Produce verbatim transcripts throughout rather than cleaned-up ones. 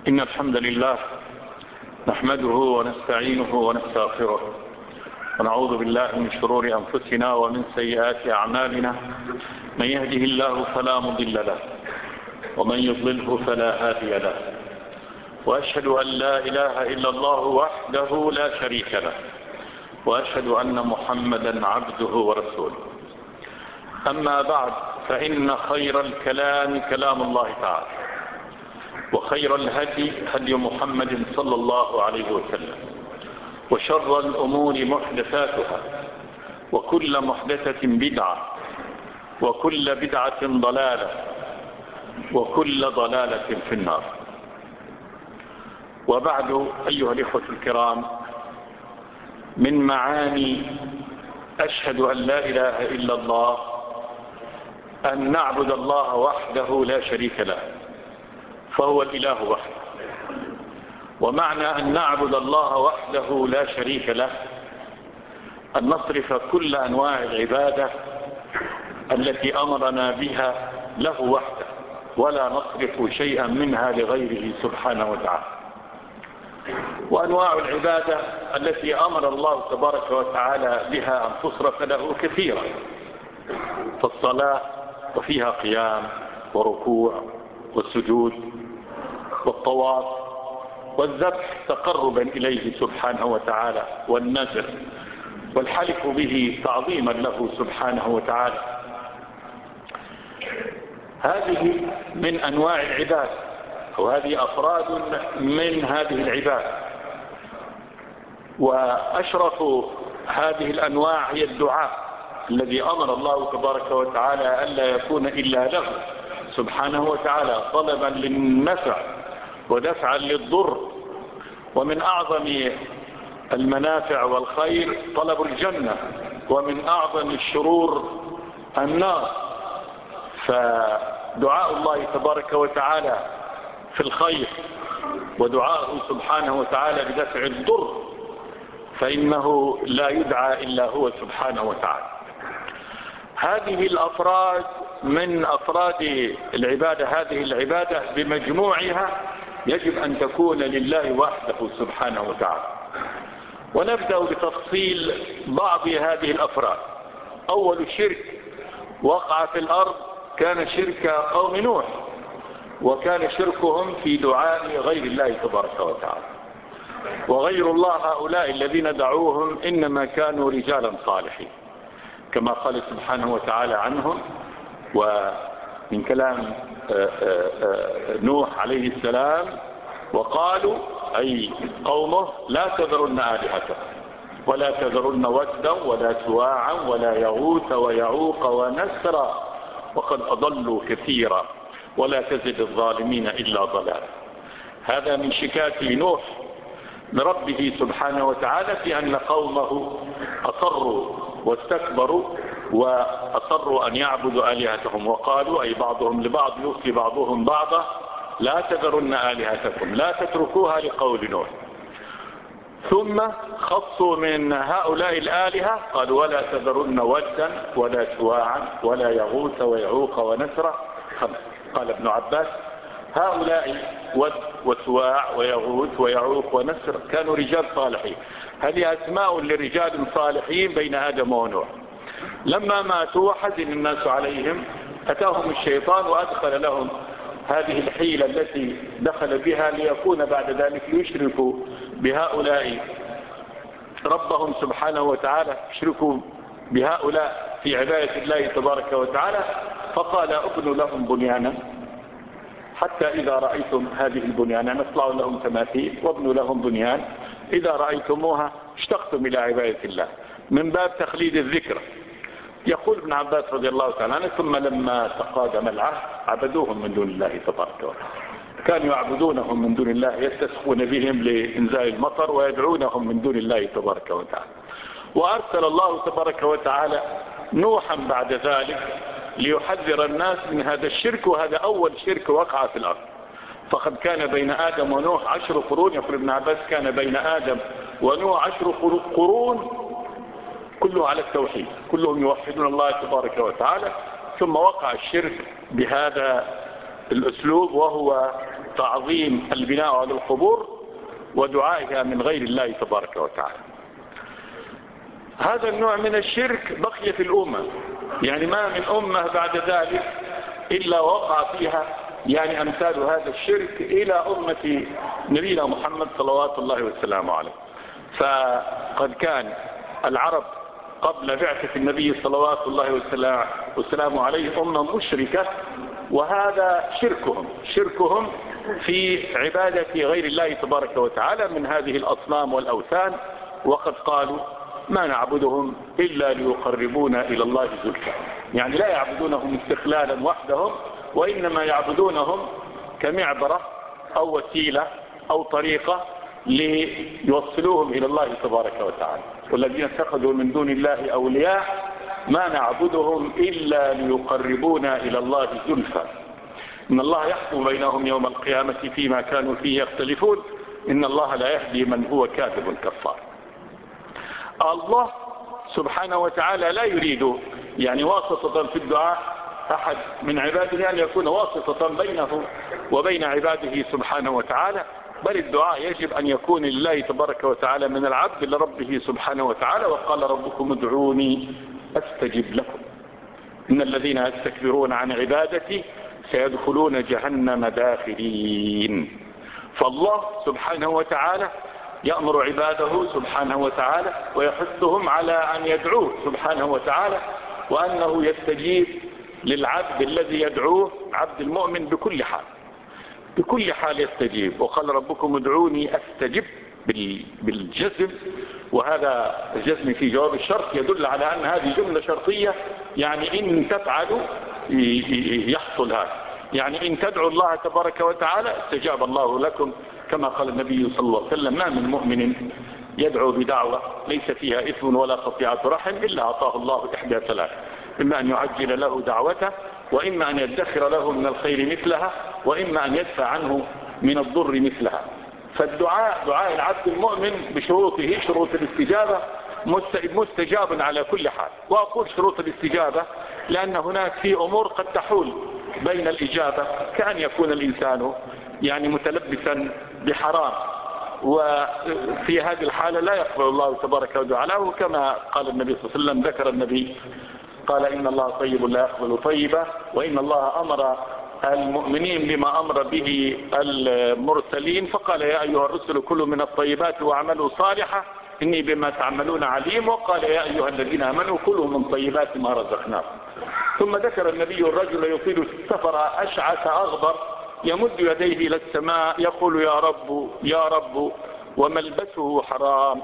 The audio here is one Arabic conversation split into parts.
إن الحمد لله نحمده ونستعينه ونستغفره ونعوذ بالله من شرور أنفسنا ومن سيئات أعمالنا. من يهده الله فلا مضل له ومن يضلله فلا هادي له، وأشهد أن لا إله إلا الله وحده لا شريك له، وأشهد أن محمدا عبده ورسوله. أما بعد، فإن خير الكلام كلام الله تعالى، وخير الهدي هدي محمد صلى الله عليه وسلم، وشر الأمور محدثاتها، وكل محدثة بدعة، وكل بدعة ضلالة، وكل ضلالة في النار. وبعد، أيها الإخوة الكرام، من معاني أشهد أن لا إله إلا الله أن نعبد الله وحده لا شريك له، فهو الإله وحده. ومعنى أن نعبد الله وحده لا شريك له أن نصرف كل أنواع العبادة التي أمرنا بها له وحده، ولا نصرف شيئا منها لغيره سبحانه وتعالى. وأنواع العبادة التي أمر الله تبارك وتعالى بها أن تصرف له كثيرة، فالصلاة وفيها قيام وركوع والسجود والطواف والذبح تقربا إليه سبحانه وتعالى، والنذر والحلف به تعظيما له سبحانه وتعالى. هذه من أنواع العباد، وهذه أفراد من هذه العباد. وأشرف هذه الأنواع هي الدعاء الذي أمر الله تبارك وتعالى ألا يكون إلا له سبحانه وتعالى، طلبا للنفع ودفعا للضر. ومن أعظم المنافع والخير طلب الجنة، ومن أعظم الشرور النار. فدعاء الله تبارك وتعالى في الخير، ودعاءه سبحانه وتعالى بدفع الضر، فإنه لا يدعى إلا هو سبحانه وتعالى. هذه الأفراد من أفراد العبادة، هذه العبادة بمجموعها يجب أن تكون لله وحده سبحانه وتعالى. ونبدأ بتفصيل بعض هذه الأفراد. أول شرك وقع في الأرض كان شرك قوم نوح، وكان شركهم في دعاء غير الله تبارك وتعالى. وغير الله هؤلاء الذين دعوهم إنما كانوا رجالا صالحين، كما قال سبحانه وتعالى عنهم. ومن كلام نوح عليه السلام: وقالوا، أي قومه: لا تذرن آلهتكم ولا تذرن ودا ولا سواعا ولا يغوث ويعوق ونسرا وقد أضلوا كثيرا ولا تزد الظالمين إلا ضلالا. هذا من شكاية نوح لربه سبحانه وتعالى في أن قومه أصروا واستكبروا وأصروا أن يعبدوا آلهتهم. وقالوا، أي بعضهم لبعض يوصي بعضهم بعضا: لا تذرن آلهتكم، لا تتركوها، لقول نوح. ثم خصوا من هؤلاء الآلهة قالوا: ولا تذرن ودا ولا سواعا ولا يغوث ويعوق ونسرا. قال ابن عباس: هؤلاء ود وسواع ويغوث ويعوق ونسر كانوا رجال صالحين. هذه أسماء لرجال صالحين بين آدم ونوح. لما ماتوا وحزن الناس عليهم أتاهم الشيطان وأدخل لهم هذه الحيلة التي دخل بها ليكون بعد ذلك يشركوا بهؤلاء ربهم سبحانه وتعالى، يشركوا بهؤلاء في عبادة الله تبارك وتعالى. فقال: ابنوا لهم بنيانا حتى إذا رأيتم هذه البنيان، نصنع لهم تماثيل وابنوا لهم بنيان إذا رأيتموها اشتقتم إلى عبادة الله، من باب تخليد الذكر. يقول ابن عباس رضي الله تعالى عنه: ثم لما تقادم العهد عبدوهم من دون الله تبارك وتعالى. كانوا يعبدونهم من دون الله، يستسقون بهم لإنزال المطر، ويدعونهم من دون الله تبارك وتعالى. وأرسل الله تبارك وتعالى نوحا بعد ذلك ليحذر الناس من هذا الشرك، وهذا أول شرك وقع في الأرض. فقد كان بين آدم ونوح عشر قرون. يقول ابن عباس: كان بين آدم ونوح عشر قرون كله على التوحيد، كلهم يوحدون الله تبارك وتعالى. ثم وقع الشرك بهذا الأسلوب، وهو تعظيم البناء على القبور ودعائها من غير الله تبارك وتعالى. هذا النوع من الشرك بقي في الأمة، يعني ما من أمة بعد ذلك إلا وقع فيها يعني أمثال هذا الشرك إلى أمة نبينا محمد صلوات الله وسلامه عليه. فقد كان العرب قبل بعثة النبي صلوات الله وسلامه عليه أمة مشركة، وهذا شركهم شركهم في عبادة غير الله تبارك وتعالى من هذه الأصنام والأوثان. وقد قالوا ما نعبدهم إلا ليقربونا إلى الله زلفى، يعني لا يعبدونهم استقلالا وحدهم، وإنما يعبدونهم كمعبرة أو وسيلة أو طريقة ليوصلوهم إلى الله تبارك وتعالى. والذين اتخذوا من دون الله أولياء ما نعبدهم إلا ليقربونا إلى الله زلفى إن الله يحكم بينهم يوم القيامة فيما كانوا فيه يختلفون إن الله لا يهدي من هو كاذب كفار. الله سبحانه وتعالى لا يريد يعني واسطة في الدعاء أحد من عباده أن يكون واسطة بينه وبين عباده سبحانه وتعالى، بل الدعاء يجب أن يكون لله تبارك وتعالى من العبد لربه سبحانه وتعالى. وقال ربكم ادعوني أستجب لكم إن الذين يستكبرون عن عبادتي سيدخلون جهنم داخلين. فالله سبحانه وتعالى يأمر عباده سبحانه وتعالى ويحثهم على أن يدعوه سبحانه وتعالى، وأنه يستجيب للعبد الذي يدعوه عبد المؤمن بكل حال بكل حال يستجيب. وقال ربكم ادعوني أستجب بالجزم، وهذا الجزم في جواب الشرط يدل على أن هذه جملة شرطية، يعني إن تفعلوا يحصل هذا، يعني إن تدعوا الله تبارك وتعالى استجاب الله لكم، كما قال النبي صلى الله عليه وسلم ما من مؤمن يدعو بدعوة ليس فيها إثم ولا قطيعة رحم إلا أعطاه الله إحدى ثلاث، إما أن يعجل له دعوته، وإما أن يدخر له من الخير مثلها، وإما أن يدفع عنه من الضر مثلها. فالدعاء دعاء العبد المؤمن بشروطه شروط الاستجابة مستجاب على كل حال. وأقول شروط الاستجابة لأن هناك في أمور قد تحول بين الإجابة، كأن يكون الإنسان يعني متلبسا بحرام، وفي هذه الحالة لا يقبل الله تبارك وتعالى، كما قال النبي صلى الله عليه وسلم. ذكر النبي قال إن الله طيب لا يقبل طيبا، وإن الله أمر المؤمنين بما أمر به المرسلين فقال يا أيها الرسل كلوا من الطيبات واعملوا صالحا إني بما تعملون عليم، وقال يا أيها الذين آمنوا كلوا من طيبات ما رزقناكم. ثم ذكر النبي الرجل يطيل السفر أشعث أغبر يمد يديه إلى السماء يقول يا رب يا رب وملبسه حرام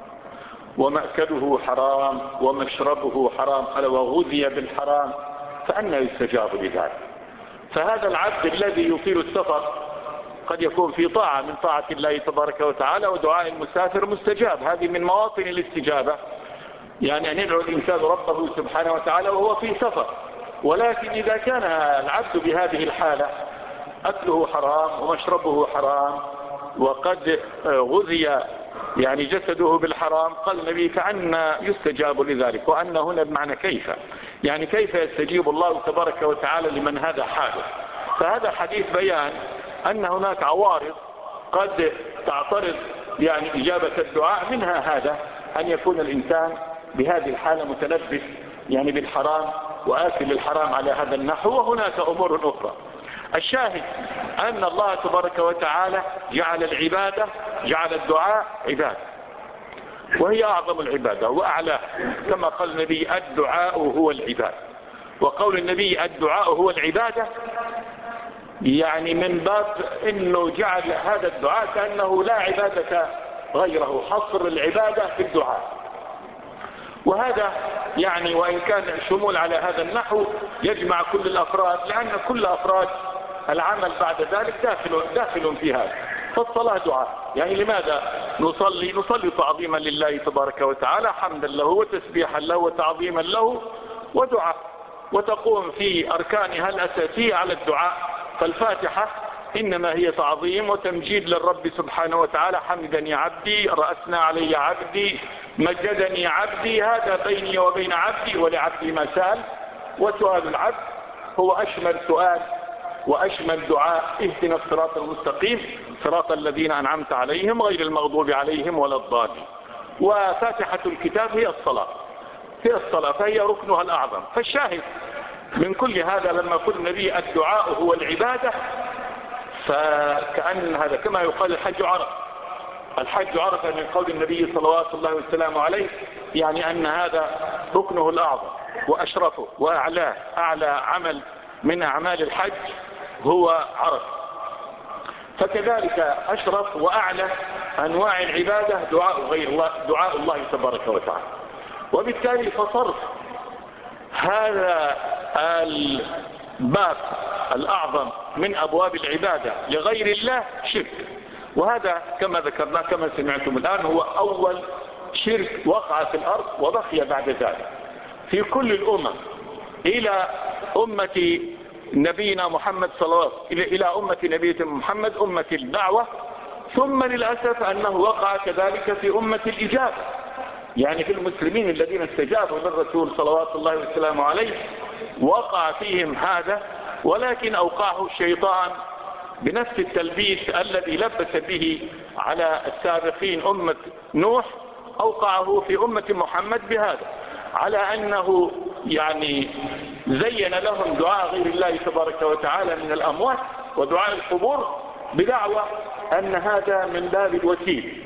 ومأكله حرام ومشربه حرام، قال وغذي بالحرام فأنى يستجاب لذلك. فهذا العبد الذي يطيل السفر قد يكون في طاعة من طاعة الله تبارك وتعالى، ودعاء المسافر مستجاب، هذه من مواطن الاستجابة، يعني أن يدعو الإنسان ربه سبحانه وتعالى وهو في سفر. ولكن إذا كان العبد بهذه الحالة أكله حرام ومشربه حرام وقد غذي يعني جسده بالحرام، قال النبي فأنا يستجاب لذلك. وأن هنا بمعنى كيف، يعني كيف يستجيب الله تبارك وتعالى لمن هذا حاله. فهذا حديث بيان أن هناك عوارض قد تعترض يعني إجابة الدعاء، منها هذا أن يكون الإنسان بهذه الحالة متلبس يعني بالحرام وآكل الحرام على هذا النحو. وهناك أمور أخرى. الشاهد أن الله تبارك وتعالى جعل العبادة جعل الدعاء عبادة، وهي أعظم العبادة وأعلى، كما قال النبي الدعاء هو العبادة. وقول النبي الدعاء هو العبادة يعني من باب أنه جعل هذا الدعاء كأنه لا عبادة غيره، حصر العبادة في الدعاء. وهذا يعني وإن كان شمول على هذا النحو يجمع كل الأفراد، لأن كل أفراد العمل بعد ذلك داخل, داخل في هذا. فالصلاة دعاء، يعني لماذا نصلي؟ نصلي تعظيما لله تبارك وتعالى، حمدا له وتسبيحا له وتعظيما له ودعاء، وتقوم في أركانها الأساسية على الدعاء. فالفاتحة إنما هي تعظيم وتمجيد للرب سبحانه وتعالى، حمدني عبدي رأسنا علي عبدي مجدني عبدي، هذا بيني وبين عبدي ولعبدي ما سأل. وسؤال العبد هو أشمل سؤال وأشمل دعاء اهدنا الصراط المستقيم صراط الذين أنعمت عليهم غير المغضوب عليهم ولا الضالين. وفاتحة الكتاب هي الصلاة هي الصلاة فهي ركنها الأعظم. فالشاهد من كل هذا لما قل النبي الدعاء هو العبادة، فكأن هذا كما يقال الحج عرف الحج عرف من قول النبي صلوات الله وسلامه عليه، يعني أن هذا ركنه الأعظم وأشرفه وأعلاه، أعلى عمل من أعمال الحج هو عرف. فكذلك أشرف وأعلى أنواع العبادة دعاء غير الله دعاء الله تبارك وتعالى. وبالتالي فصرف هذا الباب الأعظم من أبواب العبادة لغير الله شرك، وهذا كما ذكرنا كما سمعتم الآن هو أول شرك وقع في الأرض وبقي بعد ذلك في كل الأمم إلى أمة نبينا محمد صلى الله عليه وسلم، إلى أمة نبينا محمد أمة الدعوة، ثم للأسف أنه وقع كذلك في أمة الإجابة، يعني في المسلمين الذين استجابوا للرسول صلوات الله وسلامه عليه وقع فيهم هذا، ولكن أوقعه الشيطان بنفس التلبيس الذي لبس به على السابقين أمة نوح، أوقعه في أمة محمد بهذا، على أنه يعني زين لهم دعاء غير الله تبارك وتعالى من الأموات ودعاء القبور بدعوى أن هذا من باب الوسيل.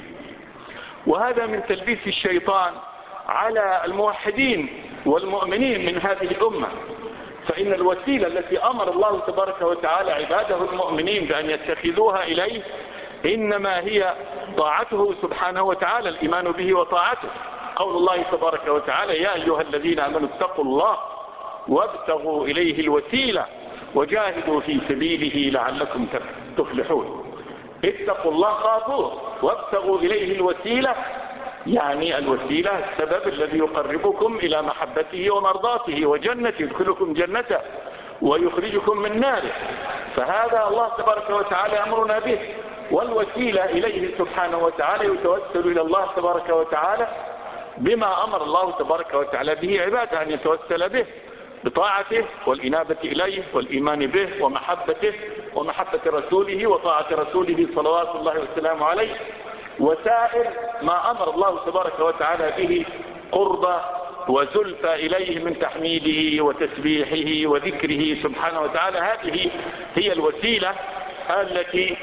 وهذا من تلبيس الشيطان على الموحدين والمؤمنين من هذه الأمة، فإن الوسيلة التي أمر الله تبارك وتعالى عباده المؤمنين بأن يتخذوها إليه إنما هي طاعته سبحانه وتعالى، الإيمان به وطاعته. قول الله تبارك وتعالى يا أيها الذين آمنوا اتقوا الله وابتغوا إليه الوسيلة وجاهدوا في سبيله لعلكم تفلحون. اتقوا الله خافوه وابتغوا إليه الوسيلة، يعني الوسيلة السبب الذي يقربكم إلى محبته ومرضاته وجنته، يدخلكم جنته ويخرجكم من ناره. فهذا الله تبارك وتعالى أمرنا به، والوسيلة إليه سبحانه وتعالى يتوسل إلى الله تبارك وتعالى بما أمر الله تبارك وتعالى به عباده أن يتوسل به، بطاعته والإنابة إليه والإيمان به ومحبته ومحبة رسوله وطاعة رسوله صلوات الله وسلامه عليه، وسائر ما أمر الله تبارك وتعالى به قربة وزلفى إليه من تحميده وتسبيحه وذكره سبحانه وتعالى. هذه هي الوسيلة التي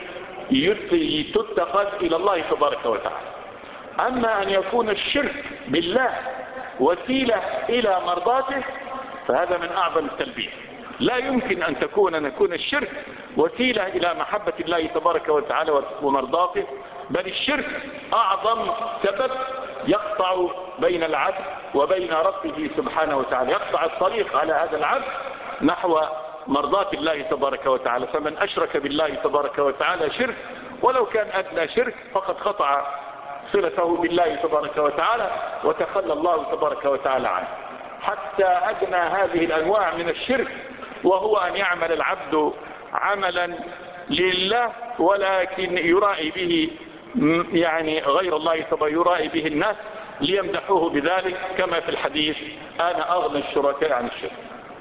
تتخذ إلى الله تبارك وتعالى. أما أن يكون الشرك بالله وسيلة إلى مرضاته فهذا من أعظم التلبيس. لا يمكن أن تكون نكون الشرك وسيلة إلى محبة الله تبارك وتعالى ومرضاته، بل الشرك أعظم سبب يقطع بين العبد وبين ربه سبحانه وتعالى، يقطع الطريق على هذا العبد نحو مرضاة الله تبارك وتعالى. فمن أشرك بالله تبارك وتعالى شرك ولو كان أدنى شرك فقد قطع صلته بالله تبارك وتعالى وتخلى الله تبارك وتعالى عنه. حتى أدنى هذه الأنواع من الشرك وهو أن يعمل العبد عملا لله ولكن يرائي به يعني غير الله تبارك يرائي به الناس ليمدحوه بذلك، كما في الحديث أنا أغنى الشركاء عن الشرك،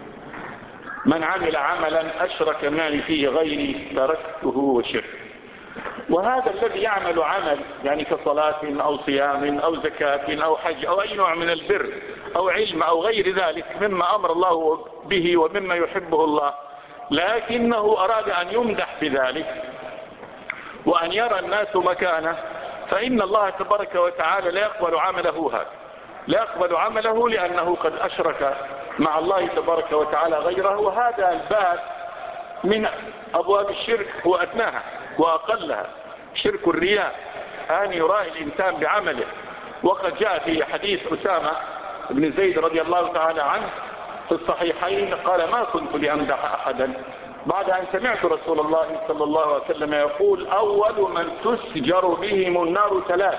من عمل عملا أشرك معي فيه غيري تركته وشرك. وهذا الذي يعمل عمل يعني كصلاة أو صيام أو زكاة أو حج أو أي نوع من البر أو علم أو غير ذلك مما أمر الله به ومما يحبه الله، لكنه أراد أن يمدح بذلك وأن يرى الناس مكانه، فإن الله تبارك وتعالى لا يقبل عمله هذا، لا يقبل عمله لأنه قد أشرك مع الله تبارك وتعالى غيره. وهذا الباب من أبواب الشرك هو أدناها وأقلها، شرك الرياء، أن يرائي الإنسان بعمله. وقد جاء في حديث أسامة بن زيد رضي الله تعالى عنه في الصحيحين قال ما كنت لأمدح أحدا بعد أن سمعت رسول الله صلى الله عليه وسلم يقول أول من تسجر بهم النار ثلاث: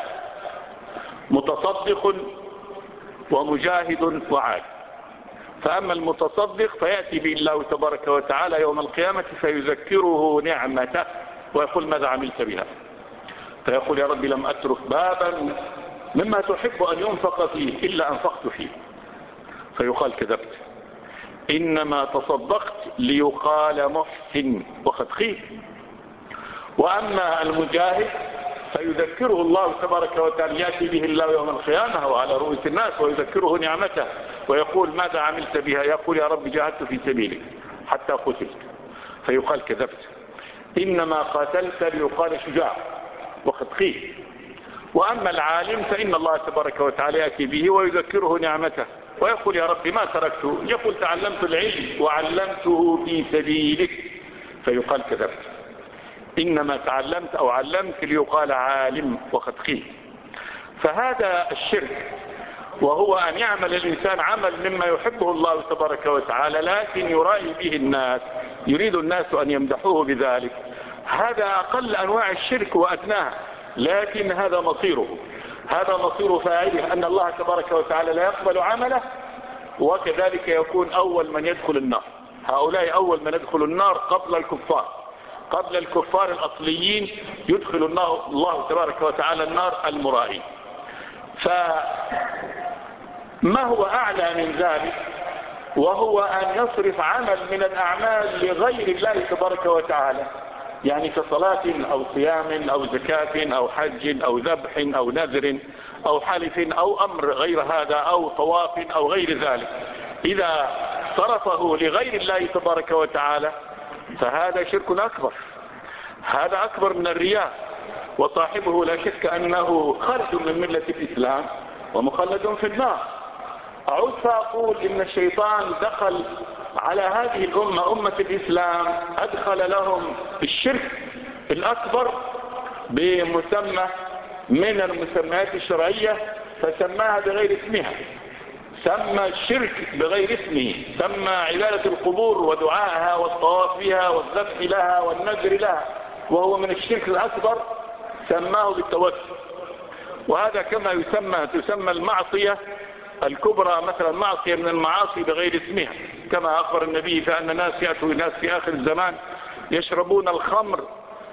متصدق ومجاهد وعالم. فأما المتصدق فيأتي به الله تبارك وتعالى يوم القيامة فيذكره نعمته ويقول ماذا عملت بها، فيقول يا رب لم أترك بابا مما تحب أن ينفق فيه إلا أنفقت فيه، فيقال كذبت. إنما تصدقت ليقال محسن وقد خير. وأما المجاهد فيذكره الله تبارك وتعالى، يأتي به الله يوم القيامة وعلى رؤوس الناس ويذكره نعمته ويقول ماذا عملت بها؟ يقول يا رب جاهدت في سبيلك حتى قتلت، فيقال كذبت. إنما قاتلت ليقال شجاع وقد خير. وأما العالم فإن الله تبارك وتعالى يأتي به ويذكره نعمته ويقول يا رب ما تركته؟ يقول تعلمت العلم وعلمته في سبيلك، فيقال كذبت. إنما تعلمت أو علمت ليقال عالم وقد خير. فهذا الشرك، وهو أن يعمل الإنسان عمل مما يحبه الله تبارك وتعالى لكن يرائي به الناس، يريد الناس أن يمدحوه بذلك، هذا أقل أنواع الشرك وأدناها، لكن هذا مصيره، هذا مصير فاعله أن الله تبارك وتعالى لا يقبل عمله، وكذلك يكون أول من يدخل النار. هؤلاء أول من يدخل النار قبل الكفار، قبل الكفار الأصليين يدخل الله تبارك وتعالى النار المرائين. فما هو أعلى من ذلك؟ وهو أن يصرف عمل من الأعمال لغير الله تبارك وتعالى، يعني كصلاة أو صيام أو زكاة أو حج أو ذبح أو نذر أو حلف أو أمر غير هذا أو طواف أو غير ذلك، إذا صرفه لغير الله تبارك وتعالى فهذا شرك أكبر، هذا أكبر من الرياء، وصاحبه لا شك أنه خارج من ملة الإسلام ومخلد في النار. أعود فأقول إن الشيطان دخل على هذه الأمة أمة الإسلام، أدخل لهم الشرك الأكبر بمسمى من المسميات الشرعية فسماها بغير اسمها، سمى الشرك بغير اسمه، سمى عبادة القبور ودعائها والطواف بها والذبح لها والنذر لها وهو من الشرك الأكبر، سماه بالتوسل. وهذا كما يسمى تسمى المعصية الكبرى، مثلا معصية من المعاصي بغير اسمها، كما أخبر النبي فأن ناس يأتوا الناس في آخر الزمان يشربون الخمر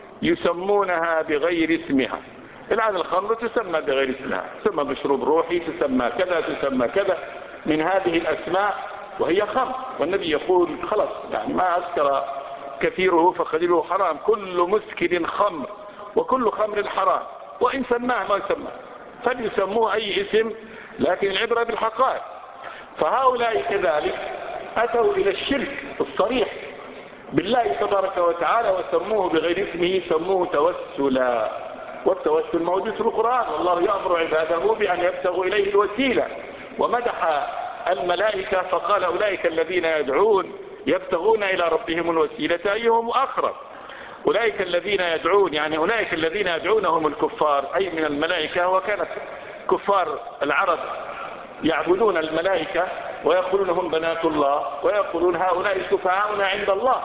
يسمونها بغير اسمها. الآن الخمر تسمى بغير اسمها، تسمى مشروب روحي، تسمى كذا، تسمى كذا من هذه الأسماء وهي خمر. والنبي يقول خلاص يعني ما أسكر كثيره فقليله حرام، كل مسكر خمر وكل خمر حرام، وإن سماه ما يسمى فليسموه أي اسم، لكن العبرة بالحقائق. فهؤلاء كذلك أتوا إلى الشرك الصريح بالله تبارك وتعالى وسموه بغير اسمه، سموه توسلا. والتوسل موجود في القرآن، والله يأمر عباده بأن يبتغوا إليه الوسيلة، ومدح الملائكة فقال أولئك الذين يدعون يبتغون إلى ربهم الوسيلة أيهم أقرب. أولئك الذين يدعون يعني أولئك الذين يدعونهم الكفار أي من الملائكة، وكانت كفار العرب يعبدون الملائكة ويقولون هم بنات الله ويقولون هؤلاء شفعاؤنا عند الله.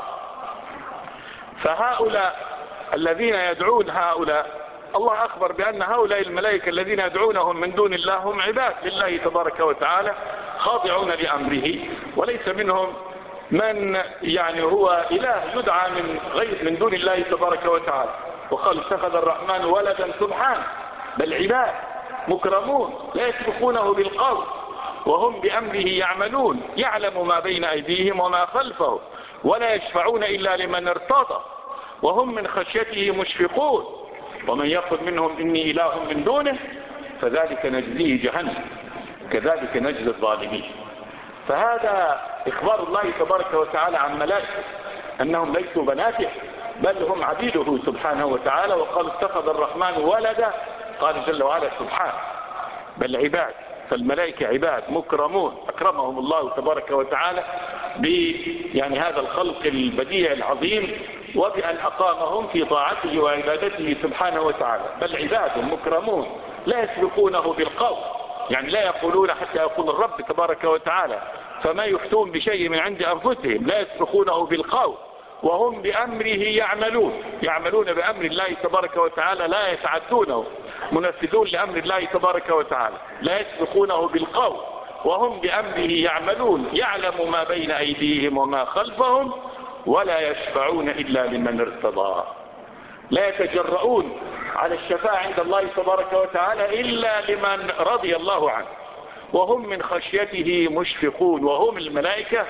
فهؤلاء الذين يدعون هؤلاء الله أخبر بأن هؤلاء الملائكة الذين يدعونهم من دون الله هم عباد لله تبارك وتعالى خاضعون لأمره، وليس منهم من يعني هو إله يدعى من غير من دون الله تبارك وتعالى. وقال اتخذ الرحمن ولدا سبحانه، بل عباد مكرمون لا يسبقونه بالقول وهم بأمره يعملون، يعلم ما بين أيديهم وما خلفهم ولا يشفعون إلا لمن ارتضى وهم من خشيته مشفقون، ومن يقل منهم إني إله من دونه فذلك نجزيه جهنم كذلك نجزي الظالمين. فهذا إخبار الله تبارك وتعالى عن ملائكته أنهم ليسوا بناته بل هم عبيده سبحانه وتعالى. وقال اتخذ الرحمن ولدا، قال جل وعلا سبحانه بل عباد، فالملائكة عباد مكرمون أكرمهم الله تبارك وتعالى ب يعني هذا الخلق البديع العظيم، وبأن أقامهم في طاعته وعبادته سبحانه وتعالى. بل عباد مكرمون لا يسبقونه بالقول، يعني لا يقولون حتى يقول الرب تبارك وتعالى، فما يفتون بشيء من عند أنفسهم، لا يسبقونه بالقول وهم بأمره يعملون، يعملون بأمر الله تبارك وتعالى لا يتعدونه، منفذون لأمر الله تبارك وتعالى، لا يسبقونه بالقول وهم بأمره يعملون، يعلم ما بين أيديهم وما خلفهم ولا يشفعون إلا لمن ارتضى. لا يتجرؤون على الشفاعة عند الله تبارك وتعالى إلا لمن رضي الله عنه، وهم من خشيته مشفقون، وهم الملائكة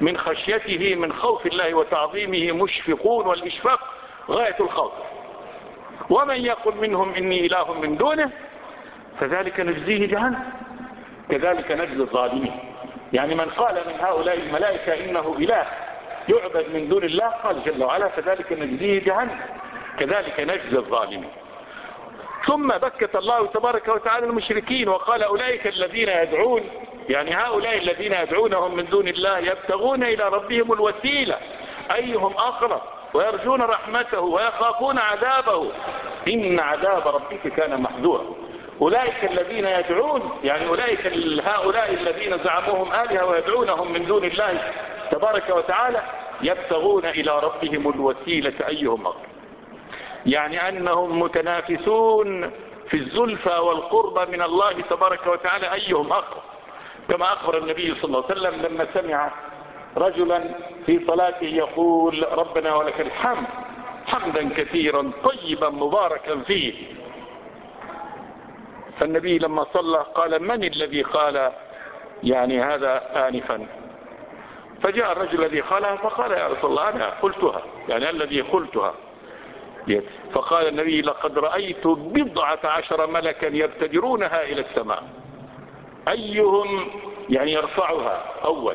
من خشيته من خوف الله وتعظيمه مشفقون، والإشفاق غاية الخوف. ومن يقل منهم إني إله من دونه فذلك نجزيه جهنم كذلك نجزي الظالمين. يعني من قال من هؤلاء الملائكة إنه إله يعبد من دون الله قال جل وعلا فذلك نجزيه جهنم كذلك نجزي الظالمين. ثم بكت الله تبارك وتعالى المشركين وقال أولئك الذين يدعون، يعني هؤلاء الذين يدعونهم من دون الله يبتغون إلى ربهم الوسيلة أيهم أقرب ويرجون رحمته ويخافون عذابه إن عذاب ربك كان محذورا. أولئك الذين يدعون يعني أولئك هؤلاء الذين زعموهم آلهة ويدعونهم من دون الله تبارك وتعالى يبتغون إلى ربهم الوسيلة أيهم أقرب، يعني أنهم متنافسون في الزلفى والقرب من الله تبارك وتعالى أيهم أقرب، كما أخبر النبي صلى الله عليه وسلم لما سمع رجلا في صلاته يقول ربنا ولك الحمد حمدا كثيرا طيبا مباركا فيه، فالنبي لما صلى قال من الذي قال يعني هذا آنفا؟ فجاء الرجل الذي قالها فقال يا رسول الله أنا قلتها، يعني الذي قلتها. فقال النبي لقد رأيت بضعة عشر ملكا يبتدرونها إلى السماء أيهم يعني يرفعها أول.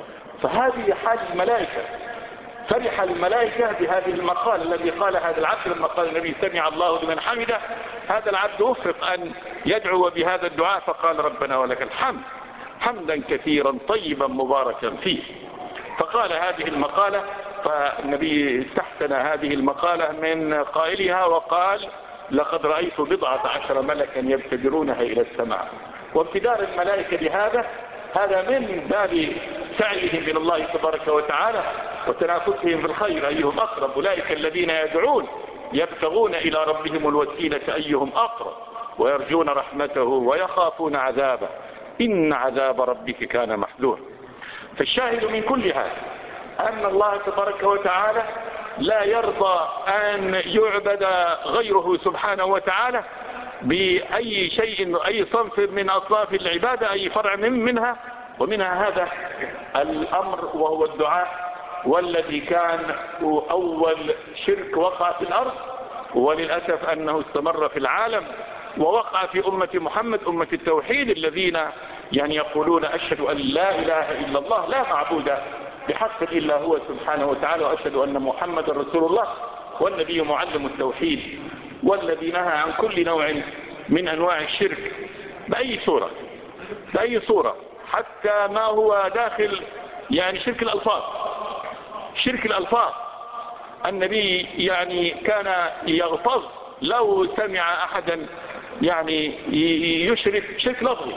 فهذه حال الملائكة، فرح الملائكة بهذه المقال الذي قال هذا العبد لما قال النبي سمع الله لمن حمده، هذا العبد وفق أن يدعو بهذا الدعاء فقال ربنا ولك الحمد حمدا كثيرا طيبا مباركا فيه. فقال هذه المقالة، فالنبي استحسن هذه المقالة من قائلها وقال لقد رأيت بضعة عشر ملكا يبتدرونها إلى السماء. وابتدار الملائكة بهذا هذا من باب سعيهم إلى الله تبارك وتعالى وتنافسهم في الخير أيهم أقرب. أولئك الذين يدعون يبتغون إلى ربهم الوسيلة أيهم أقرب ويرجون رحمته ويخافون عذابه إن عذاب ربك كان محذورا. فالشاهد من كل هذا أن الله تبارك وتعالى لا يرضى أن يعبد غيره سبحانه وتعالى بأي شيء أي صنف من أصناف العبادة أي فرع من منها، ومنها هذا الأمر وهو الدعاء، والذي كان أول شرك وقع في الأرض وللأسف أنه استمر في العالم ووقع في أمة محمد أمة التوحيد الذين يعني يقولون أشهد أن لا إله إلا الله لا معبود بحق إلا هو سبحانه وتعالى وأشهد أن محمد رسول الله، والنبي معلم التوحيد والذي نهى عن كل نوع من أنواع الشرك بأي صورة بأي صورة حتى ما هو داخل يعني شرك الألفاظ. شرك الألفاظ النبي يعني كان يغتظ لو سمع أحدا يعني يشرك شرك لفظي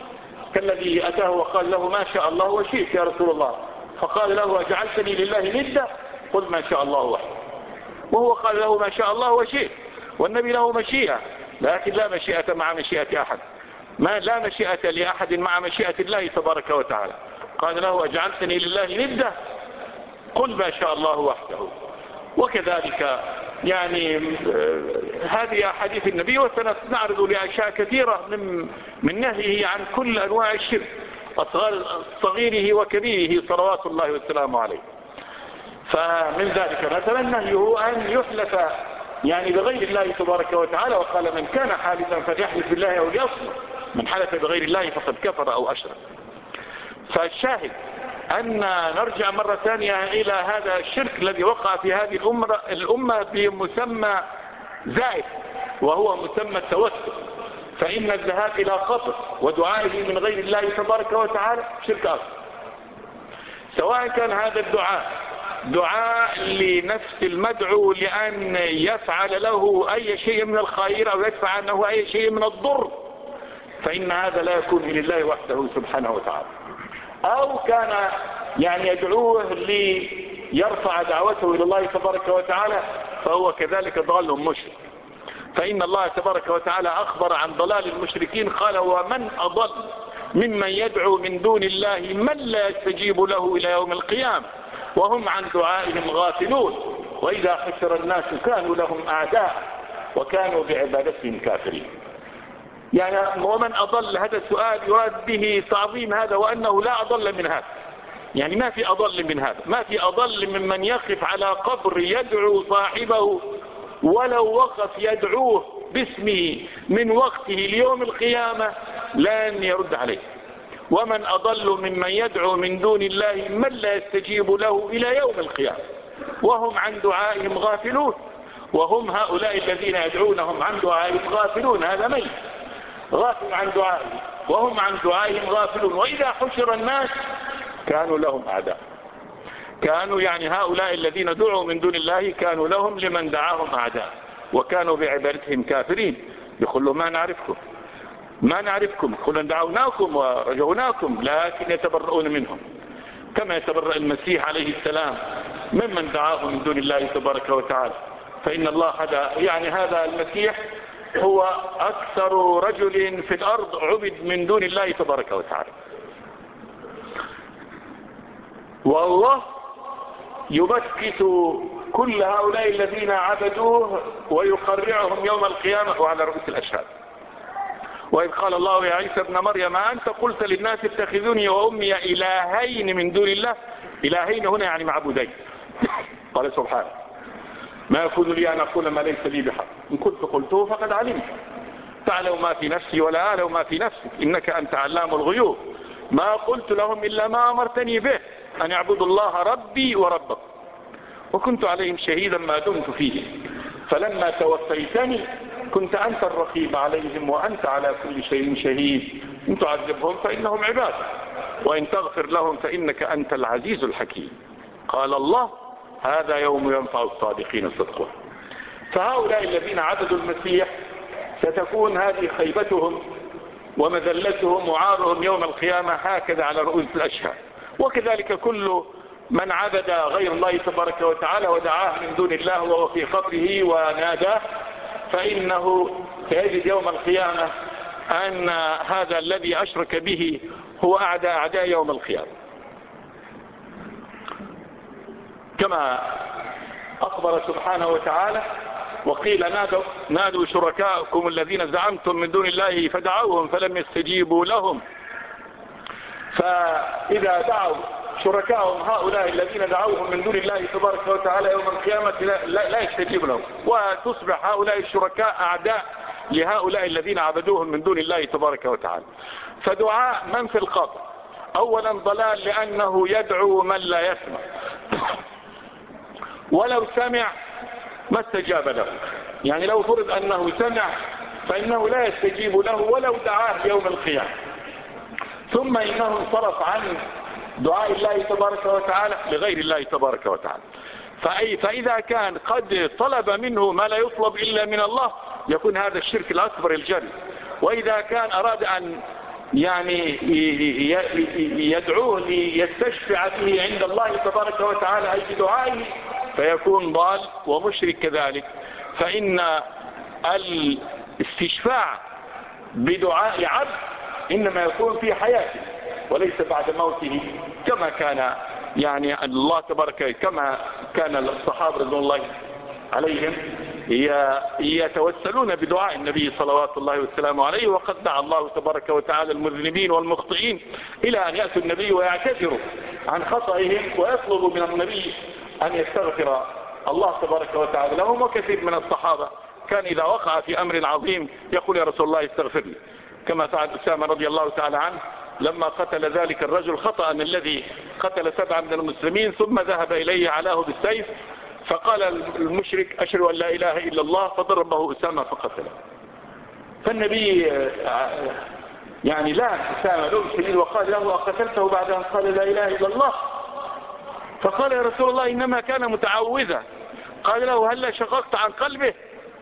كالذي أتاه وقال له ما شاء الله وشئت يا رسول الله، فقال له أجعلتني لله ندا قل ما شاء الله وحده، وهو قال له ما شاء الله وشئت، والنبي له مشيئة لكن لا مشيئة مع مشيئة أحد، ما لا مشيئة لأحد مع مشيئة الله تبارك وتعالى. قال له أجعلتني لله ندا قل ما شاء الله وحده. وكذلك يعني هذه أحاديث النبي، وسنعرض لأشياء كثيرة من من نهيه عن كل أنواع الشرك صغيره وكبيره صلوات الله والسلام عليه. فمن ذلك مثلا نهيه أن يحلف يعني بغير الله تبارك وتعالى، وقال من كان حالفا فليحلف بالله أو ليصمت، من حلف بغير الله فقد كفر أو أشرك. فالشاهد أن نرجع مرة ثانية إلى هذا الشرك الذي وقع في هذه الأمة, الأمة بمسمى زائد وهو مسمى التوسل، فإن الذهاب إلى قبر ودعائه من غير الله تبارك وتعالى شرك أصغر، سواء كان هذا الدعاء دعاء لنفس المدعو لأن يفعل له أي شيء من الخير أو يدفع عنه أي شيء من الضر، فإن هذا لا يكون لله وحده سبحانه وتعالى، أو كان يعني يدعوه ليرفع دعوته إلى الله تبارك وتعالى فهو كذلك ضال مشرك. فإن الله تبارك وتعالى أخبر عن ضلال المشركين قال ومن أضل ممن يدعو من دون الله من لا يستجيب له إلى يوم القيامة وهم عن دعائهم غافلون وإذا حشر الناس كانوا لهم أعداء وكانوا بعبادتهم كافرين. يعني ومن أضل هذا السؤال يراد به تعظيم هذا وأنه لا أضل من هذا، يعني ما في أضل من هذا، ما في أضل ممن يقف على قبر يدعو صاحبه ولو وقف يدعوه باسمه من وقته ليوم القيامة لن يرد عليه. ومن أضل ممن يدعو من دون الله من لا يستجيب له إلى يوم القيامة وهم عن دعائهم غافلون. وهم هؤلاء الذين يدعونهم عن دعائهم غافلون، هذا ميت غافل عن دعائهم وهم عن دعائهم غافلون. وإذا حشر الناس كانوا لهم أعداء، كانوا يعني هؤلاء الذين دعوا من دون الله كانوا لهم لمن دعاهم أعداء، وكانوا بعبادتهم كافرين. يقولوا ما نعرفكم ما نعرفكم قلنا دعوناكم ورجوناكم، لكن يتبرؤون منهم كما يتبرأ المسيح عليه السلام ممن دعاه من دون الله تبارك وتعالى. فإن الله هذا يعني هذا المسيح هو أكثر رجل في الأرض عبد من دون الله تبارك وتعالى. والله يبكت كل هؤلاء الذين عبدوه ويقرعهم يوم القيامة وعلى رؤوس الأشهاد. وإذ قال الله يا عيسى ابن مريم أنت قلت للناس اتخذوني وأمي إلهين من دون الله. إلهين هنا يعني معبودين. قال سبحانه ما يكون لي أن أقول ما ليس لي بحق إن كنت قلته فقد علمت تعلم ما في نفسي ولا أعلم ما في نفسك إنك أنت علام الغيوب ما قلت لهم إلا ما أمرتني به أن يعبدوا الله ربي وربكم وكنت عليهم شهيدا ما دمت فيه فلما توفيتني كنت أنت الرقيب عليهم وأنت على كل شيء شهيد إن تعذبهم فإنهم عباد وإن تغفر لهم فإنك أنت العزيز الحكيم. قال الله هذا يوم ينفع الصادقين صدقهم. فهؤلاء الذين عبدوا المسيح ستكون هذه خيبتهم ومذلتهم وعارهم يوم القيامة هكذا على رؤوس الأشهاد. وكذلك كل من عبد غير الله تبارك وتعالى ودعاه من دون الله وهو في قبره وناداه فإنه سيجد يوم القيامة أن هذا الذي أشرك به هو أعدى أعداء يوم القيامة. كما أخبر سبحانه وتعالى وقيل نادوا, نادوا شركاءكم الذين زعمتم من دون الله فدعوهم فلم يستجيبوا لهم. فإذا دعوا شركاءهم هؤلاء الذين دعوهم من دون الله تبارك وتعالى يوم القيامة لا, لا, لا يستجيب لهم وتصبح هؤلاء الشركاء أعداء لهؤلاء الذين عبدوهم من دون الله تبارك وتعالى. فدعاء من في القبر أولا ضلال لأنه يدعو من لا يسمع ولو سمع ما استجاب له. يعني لو فرض أنه سمع فإنه لا يستجيب له ولو دعاه يوم القيامة. ثم إنه انصرف عن دعاء الله تبارك وتعالى لغير الله تبارك وتعالى. فأي فإذا كان قد طلب منه ما لا يطلب إلا من الله يكون هذا الشرك الأكبر الجلي. وإذا كان أراد أن يعني يدعوه ليستشفع به عند الله تبارك وتعالى أي بدعائه فيكون ضال ومشرك كذلك. فإن الاستشفاع بدعاء عبد إنما يكون في حياته وليس بعد موته كما كان يعني الله تبارك كما كان الصحابة رضي الله عليهم يتوسلون بدعاء النبي صلوات الله وسلامه عليه. وقد دعا الله تبارك وتعالى المذنبين والمخطئين إلى أن يأتوا النبي ويعتذروا عن خطئهم ويطلبوا من النبي أن يستغفر الله تبارك وتعالى لهم. وكثير من الصحابة كان إذا وقع في أمر عظيم يقول يا رسول الله استغفر لي كما فعل أسامة رضي الله تعالى عنه لما قتل ذلك الرجل خطأ الذي قتل سبعة من المسلمين ثم ذهب إليه علاه بالسيف فقال المشرك أشهد أن لا إله إلا الله فضربه أسامة فقتله. فالنبي يعني لا أسامة له شديد وقال له أقتلته بعد أن قال لا إله إلا الله. فقال يا رسول الله إنما كان متعوذا. قال له هل شققت عن قلبه؟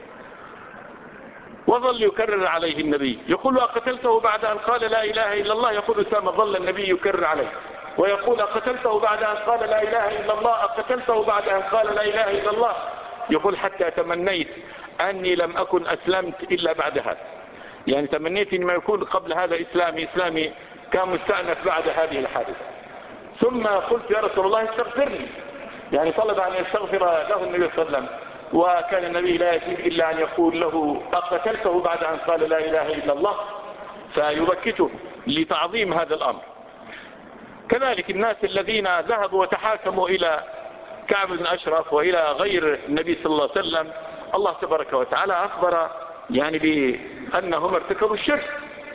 وظل يكرر عليه النبي يقول أقتلته بعد أن قال لا إله إلا الله. يقول أسامة ظل النبي يكرر عليه ويقول أقتلته بعد أن قال لا إله إلا الله أقتلته بعد أن قال لا إله إلا الله. يقول حتى تمنيت أني لم أكن أسلمت إلا بعد هذا. يعني تمنيت أن ما يكون قبل هذا إسلامي إسلامي كان مستأنف بعد هذه الحادثة. ثم قلت يا رسول الله استغفرني يعني طلب أن يستغفر له النبي صلى الله عليه وسلم. وكان النبي لا يجب إلا أن يقول له أقتلته بعد أن قال لا إله إلا الله فيبكته لتعظيم هذا الأمر. كذلك الناس الذين ذهبوا وتحاكموا إلى كعب بن أشرف وإلى غير النبي صلى الله عليه وسلم، الله تبارك وتعالى أخبر يعني بأنهم ارتكبوا الشرك.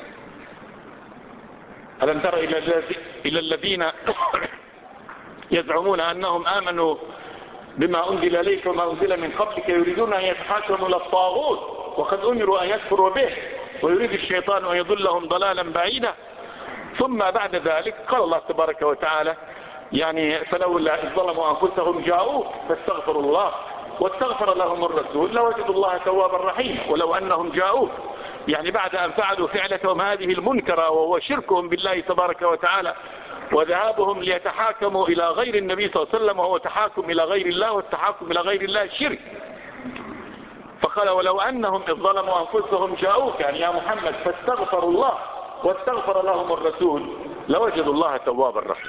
ألم تر إلى الذين يزعمون أنهم آمنوا بما أنزل إليك وما أنزل من قبلك يريدون أن يتحاكموا إلى الطاغوت وقد أمروا أن يكفروا به ويريد الشيطان أن يضلهم ضلالا بعيدا. ثم بعد ذلك قال الله تبارك وتعالى يعني فلولا إذ ظلموا أنفسهم جاءوك فاستغفروا الله واستغفر لهم الرسول لوجدوا الله توابا رحيما. ولو أنهم جاءوك يعني بعد أن فعلوا فعلتهم هذه المنكرة وهو شركهم بالله تبارك وتعالى وذهابهم ليتحاكموا إلى غير النبي صلى الله عليه وسلم وهو تحاكم إلى غير الله، والتحاكم إلى غير الله شرك. فقال ولو أنهم إذ ظلموا أنفسهم جاءوك يعني يا محمد فاستغفروا الله واستغفر لهم الرسول لوجدوا الله توابا رحيما.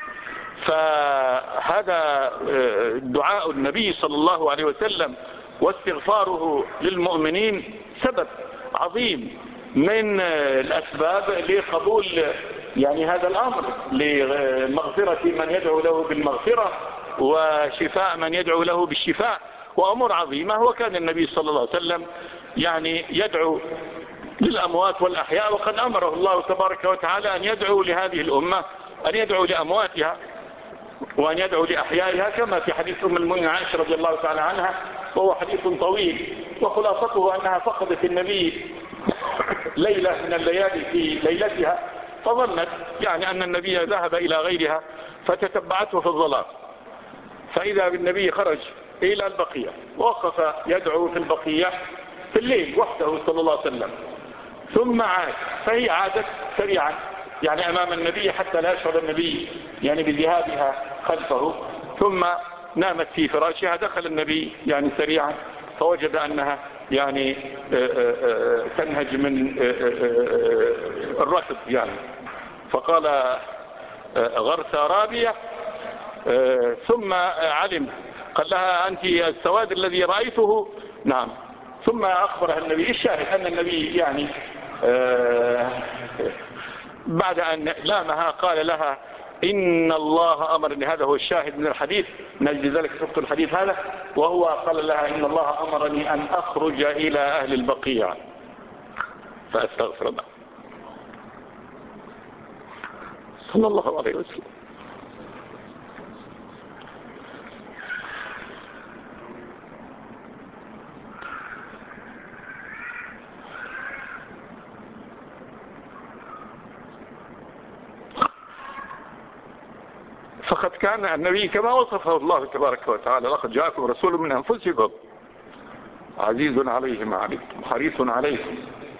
فهذا دعاء النبي صلى الله عليه وسلم واستغفاره للمؤمنين سبب عظيم من الأسباب لقبول يعني هذا الأمر، لمغفرة من يدعو له بالمغفرة وشفاء من يدعو له بالشفاء، وأمور عظيمة. وكان النبي صلى الله عليه وسلم يعني يدعو للأموات والأحياء، وقد أمره الله تبارك وتعالى أن يدعو لهذه الأمة، أن يدعو لأمواتها وأن يدعو لأحيائها، كما في حديث أم المؤمنين عائشة رضي الله تعالى عنها، وهو حديث طويل وخلاصته أنها فقدت النبي ليلة من الليالي في ليلتها، فظنت يعني أن النبي ذهب إلى غيرها فتتبعته في الظلام، فإذا بالنبي خرج إلى البقيع ووقف يدعو في البقيع في الليل وحده صلى الله عليه وسلم، ثم عاد، فهي عادت سريعا يعني أمام النبي حتى لا يشعر النبي يعني بذهابها خلفه، ثم نامت في فراشها. دخل النبي يعني سريعا فوجد أنها يعني تنهج من الركض يعني، فقال غرس رابية، ثم علم قال لها أنت السواد الذي رأيته؟ نعم. ثم أخبرها النبي. الشاهد أن النبي يعني بعد أن لامها قال لها إن الله أمرني، هذا هو الشاهد من الحديث، نجد ذلك شفت الحديث هذا، وهو قال لها إن الله أمرني أن أخرج إلى أهل البقيع فأستغفر الله صلى الله عليه وسلم. فقد كان النبي كما وصفه الله تبارك وتعالى لقد جاءكم رسول من أنفسكم عزيز عليه ما عنتم حريص عليكم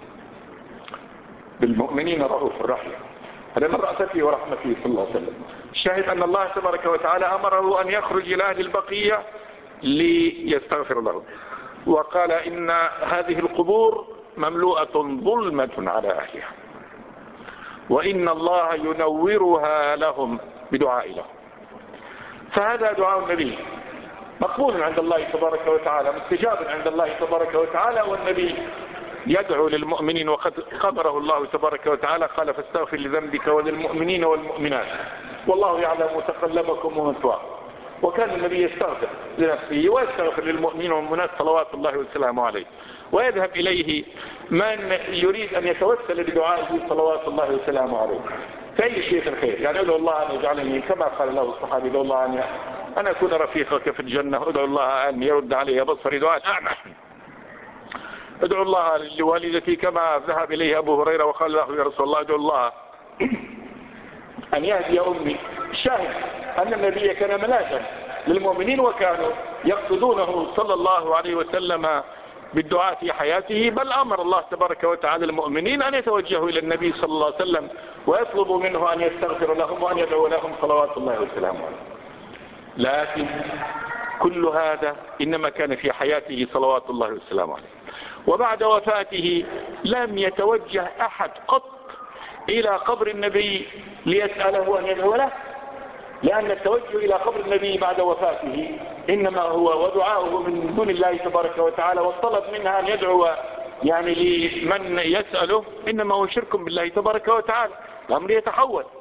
بالمؤمنين رؤوف رحيم. هذا من رأفته ورحمته صلى الله عليه وسلم. الشاهد أن الله تبارك وتعالى أمره أن يخرج إلى أهل البقيع ليستغفر لهم، وقال إن هذه القبور مملوءة ظلمة على أهلها وإن الله ينورها لهم بدعاء لهم. فهذا دعاء النبي مقبول عند الله تبارك وتعالى، مستجاب عند الله تبارك وتعالى، والنبي يدعو للمؤمنين وقد خبره الله تبارك وتعالى قال فاستغفر لذنبك وللمؤمنين والمؤمنات والله يعلم متقلبكم ومثواكم. وكان النبي يستغفر لنفسه ويستغفر للمؤمنين والمؤمنات صلوات الله وسلامه عليه، ويذهب إليه من يريد أن يتوسل بدعائه صلوات الله وسلامه عليه فأي شيء في الخير. يعني ادعو الله أن يجعلني كما قال له الصحابي ادعو الله أن أنا أكون رفيقك في الجنة، ادعو الله أن يرد علي بصري دعاء أعمى، ادعو الله لوالدتي كما ذهب إليه أبو هريرة وقال له يا رسول الله ادعو الله أن يهدي أمي. الشاهد أن النبي كان ملاكا للمؤمنين وكانوا يقصدونه صلى الله عليه وسلم بالدعاء في حياته، بل أمر الله تبارك وتعالى المؤمنين أن يتوجهوا إلى النبي صلى الله عليه وسلم ويطلبوا منه أن يستغفر لهم وأن يدعو لهم صلوات الله وسلامه عليه. لكن كل هذا إنما كان في حياته صلوات الله وسلامه عليه، وبعد وفاته لم يتوجه أحد قط إلى قبر النبي ليسأله أن يدعو له، لأن التوجه إلى قبر النبي بعد وفاته إنما هو ودعاؤه من دون الله تبارك وتعالى والطلب منها أن يدعو يعني لمن يسأله إنما هو شرك بالله تبارك وتعالى. الأمر يتحول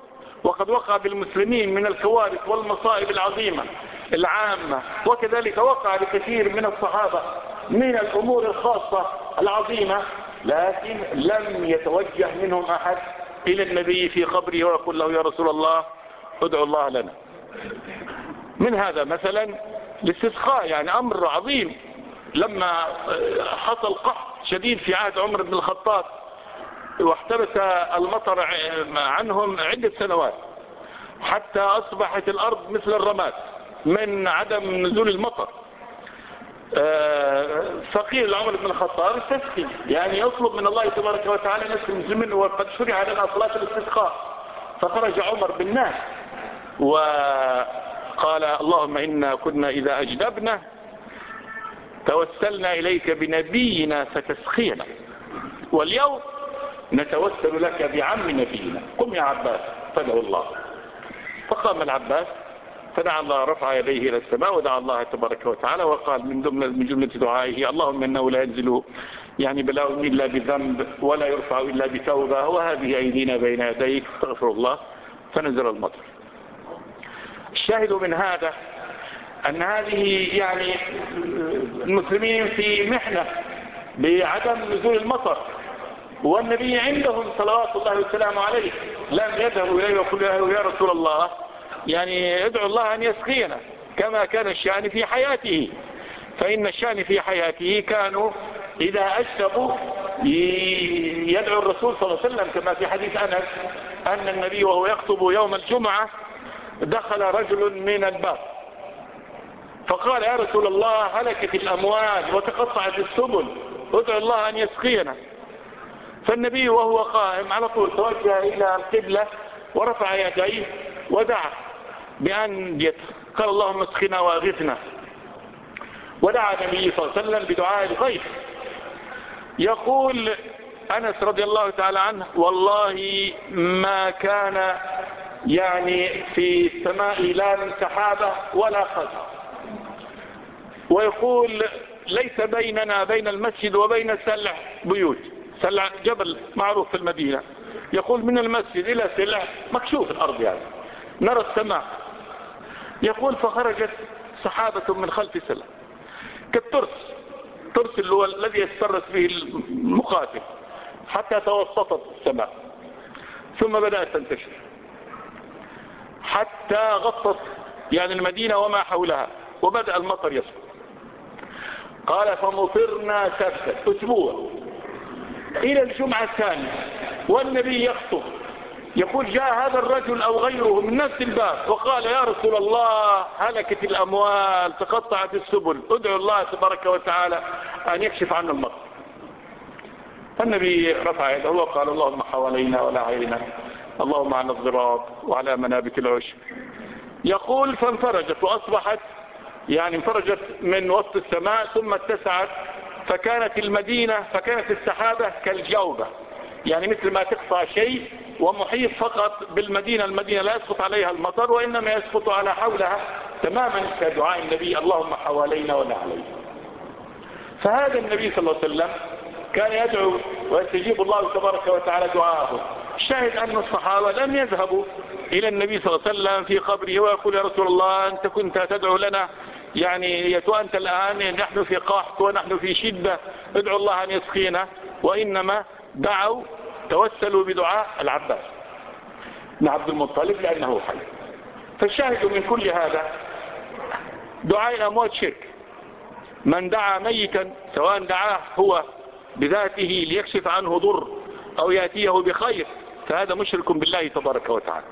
وقد وقع بالمسلمين من الكوارث والمصائب العظيمة العامة، وكذلك وقع لكثير من الصحابة من الأمور الخاصة العظيمة، لكن لم يتوجه منهم أحد إلى النبي في قبره ويقول له يا رسول الله ادعو الله لنا. من هذا مثلا الاستسقاء، يعني أمر عظيم. لما حصل قحط شديد في عهد عمر بن الخطاب واحتبس المطر عنهم عدة سنوات حتى أصبحت الأرض مثل الرماد من عدم نزول المطر، فقيل لعمر بن الخطاب استسقي، يعني يطلب من الله تبارك وتعالى نفس المسلمين، وقد شرع لنا صلاة الاستسقاء. فخرج عمر بالناس وقال اللهم إنا كنا إذا أجدبنا توسلنا إليك بنبينا فتسقينا، واليوم نتوسل لك بعم نبينا، قم يا عباس فادعو الله. فقام العباس فدعا الله، رفع يديه إلى السماء ودعا الله تبارك وتعالى، وقال من جملة من جملة دعائه اللهم إنه لا ينزل يعني بلاء إلا بذنب ولا يرفع إلا بتوبة، وهذه أيدينا بين يديك استغفر الله، فنزل المطر. الشاهد من هذا أن هذه يعني المسلمين في محنة بعدم نزول المطر، والنبي عندهم صلوات الله والسلام عليه لم يذهبوا إليه ويقول له يا رسول الله يعني ادعو الله أن يسقينا كما كان الشأن في حياته. فإن الشأن في حياته كانوا إذا أجتبوا يدعو الرسول صلى الله عليه وسلم، كما في حديث أنس أن النبي وهو يخطب يوم الجمعة دخل رجل من الباب فقال يا رسول الله هلكت الأموال وتقطعت السبل ادعو الله أن يسقينا. فالنبي وهو قائم على طول توجه إلى القبلة ورفع يديه ودعا بأن يت... قال اللهم اسقنا واغثنا، ودعا النبي صلى الله عليه وسلم بدعاء الغيث. يقول أنس رضي الله تعالى عنه والله ما كان يعني في السماء لا من سحابة ولا قدر، ويقول ليس بيننا بين المسجد وبين سلع بيوت، سلع جبل معروف في المدينة، يقول من المسجد إلى سلع مكشوف الأرض يعني نرى السماء. يقول فخرجت سحابة من خلف سلع كالترس، الترس اللي هو الذي يسترس به المقاتل حتى توسطت السماء، ثم بدأت تنتشر حتى غطت يعني المدينة وما حولها، وبدأ المطر يسقط. قال فمطرنا سبتا أسبوع إلى الجمعة الثانية والنبي يخطب، يقول جاء هذا الرجل أو غيره من نفس الباب وقال يا رسول الله هلكت الأموال تقطعت السبل ادعو الله تبارك وتعالى أن يكشف عنا المطر. النبي رفع يده وقال اللهم حوالينا ولا علينا، اللهم على الضراب وعلى منابت العشب. يقول فانفرجت وأصبحت يعني انفرجت من وسط السماء ثم اتسعت، فكانت المدينة فكانت السحابة كالجوبة، يعني مثل ما تقطع شيء ومحيط فقط بالمدينة، المدينة لا يسقط عليها المطر وإنما يسقط على حولها تماما كدعاء النبي اللهم حوالينا ولا علينا. فهذا النبي صلى الله عليه وسلم كان يدعو ويستجيب الله تبارك وتعالى دعاءه. الشاهد أن الصحابة لم يذهبوا إلى النبي صلى الله عليه وسلم في قبره ويقول يا رسول الله أنت كنت تدعو لنا يعني أنت الآن نحن في قحط ونحن في شدة ادعو الله أن يسقينا، وإنما دعوا توسلوا بدعاء العباس بن عبد المطلب لأنه حي. فالشاهد من كل هذا دعاء الأموات شرك. من دعا ميتا سواء دعاه هو بذاته ليكشف عنه ضر أو يأتيه بخير فهذا مشرك بالله تبارك وتعالى.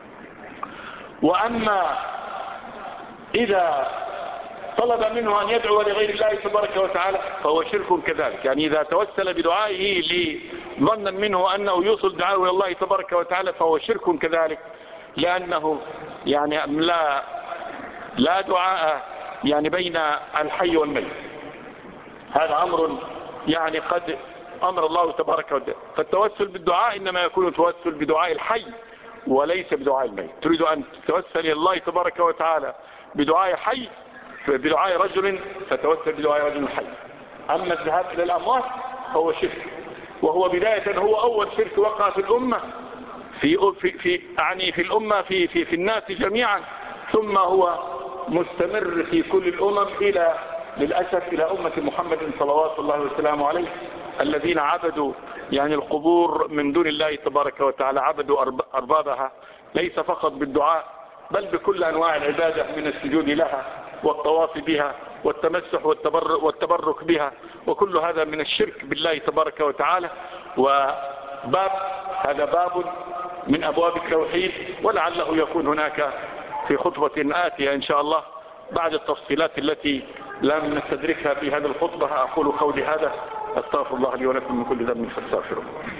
وأما إذا طلب منه أن يدعو لغير الله تبارك وتعالى فهو شرك كذلك، يعني إذا توسل بدعائه لظنا منه أنه يوصل دعاه إلى الله تبارك وتعالى فهو شرك كذلك، لأنه يعني لا لا دعاء يعني بين الحي والميت. هذا أمر يعني قد أمر الله تبارك وتعالى. فالتوسل بالدعاء إنما يكون توسل بدعاء الحي وليس بدعاء الميت. تريد أن تتوسل إلى الله تبارك وتعالى بدعاء حي بدعاء رجل فتوسل بدعاء رجل حي. أما الذهاب إلى الأموات هو شرك، وهو بداية هو أول شرك وقع في الأمة في في في يعني في الأمة في في في الناس جميعا، ثم هو مستمر في كل الأمم إلى للأسف إلى أمة محمد صلوات الله وسلامه عليه، الذين عبدوا يعني القبور من دون الله تبارك وتعالى، عبدوا أربابها ليس فقط بالدعاء بل بكل أنواع العبادة، من السجود لها والطواف بها والتمسح والتبرك, والتبرك بها، وكل هذا من الشرك بالله تبارك وتعالى. وباب هذا باب من أبواب التوحيد، ولعله يكون هناك في خطبة آتية إن شاء الله بعد التفصيلات التي لم نستدركها في هذه الخطبة. أقول قولي هذا، أستغفر الله لي ولكم من كل ذنب فاستغفروه.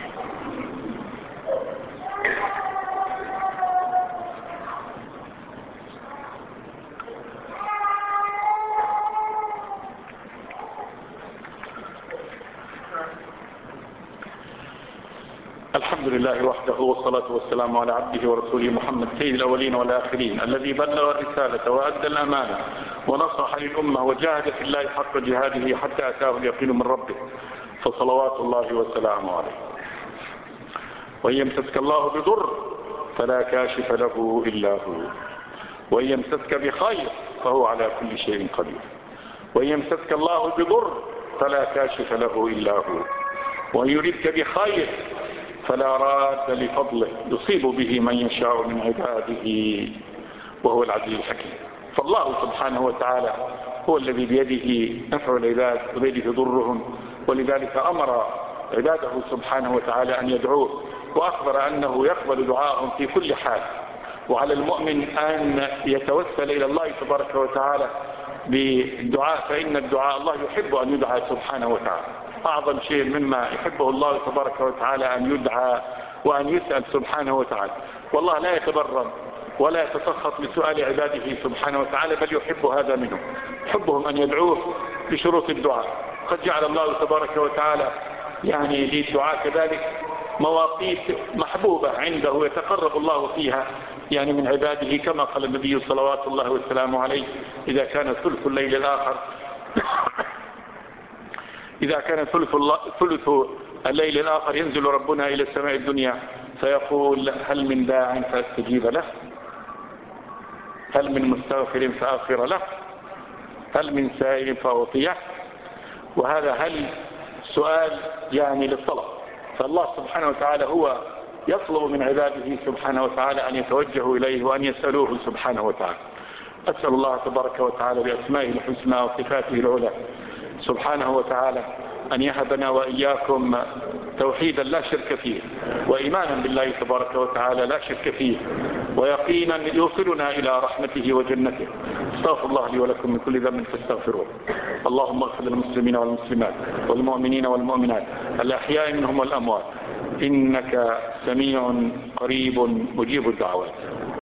الحمد لله وحده، والصلاة والسلام على عبده ورسوله محمد سيد الأولين والآخرين، الذي بلغ الرسالة وأدى الأمانة ونصح للأمة وجاهد في الله حق جهاده حتى أتاه اليقين من ربه، فصلوات الله وسلامه عليه. وإن يمسسك الله بضر فلا كاشف له إلا هو، وإن يمسسك بخير فهو على كل شيء قدير. وإن يمسسك الله بضر فلا كاشف له إلا هو، وإن يريدك بخير فلا راد لفضله يصيب به من يشاء من عباده وهو العزيز الحكيم. فالله سبحانه وتعالى هو الذي بيده نفع العباد وبيده ضرهم، ولذلك أمر عباده سبحانه وتعالى أن يدعوه، وأخبر أنه يقبل دعاءهم في كل حال. وعلى المؤمن أن يتوسل إلى الله تبارك وتعالى بالدعاء، فإن الدعاء الله يحب أن يدعى سبحانه وتعالى. أعظم شيء مما يحبه الله تبارك وتعالى أن يدعى وأن يسأل سبحانه وتعالى. والله لا يتبرم ولا يتسخط لسؤال عباده سبحانه وتعالى، بل يحب هذا منهم، يحبهم أن يدعوه بشروط الدعاء. قد جعل الله تبارك وتعالى يعني للدعاء كذلك مواقيت محبوبة عنده يتقرب الله فيها يعني من عباده، كما قال النبي صلوات الله وسلامه عليه: إذا كان ثلث الليل الآخر إذا كان ثلث, ثلث الليل الآخر ينزل ربنا إلى السماء الدنيا فيقول: هل من داع فاستجيب له، هل من مستغفر فأغفر له، هل من سائل فأعطيه. وهذا هل سؤال يعني للطلب، فالله سبحانه وتعالى هو يطلب من عباده سبحانه وتعالى أن يتوجهوا إليه وأن يسألوه سبحانه وتعالى. أسأل الله تبارك وتعالى بأسمائه الحسنى وصفاته العلى سبحانه وتعالى أن يهبنا وإياكم توحيدا لا شرك فيه، وإيمانا بالله تبارك وتعالى لا شرك فيه، ويقينا يوصلنا إلى رحمته وجنته. استغفر الله لي ولكم من كل ذنب فاستغفروه. اللهم اغفر للمسلمين والمسلمات والمؤمنين والمؤمنات الأحياء منهم والأموات، إنك سميع قريب مجيب الدعوات.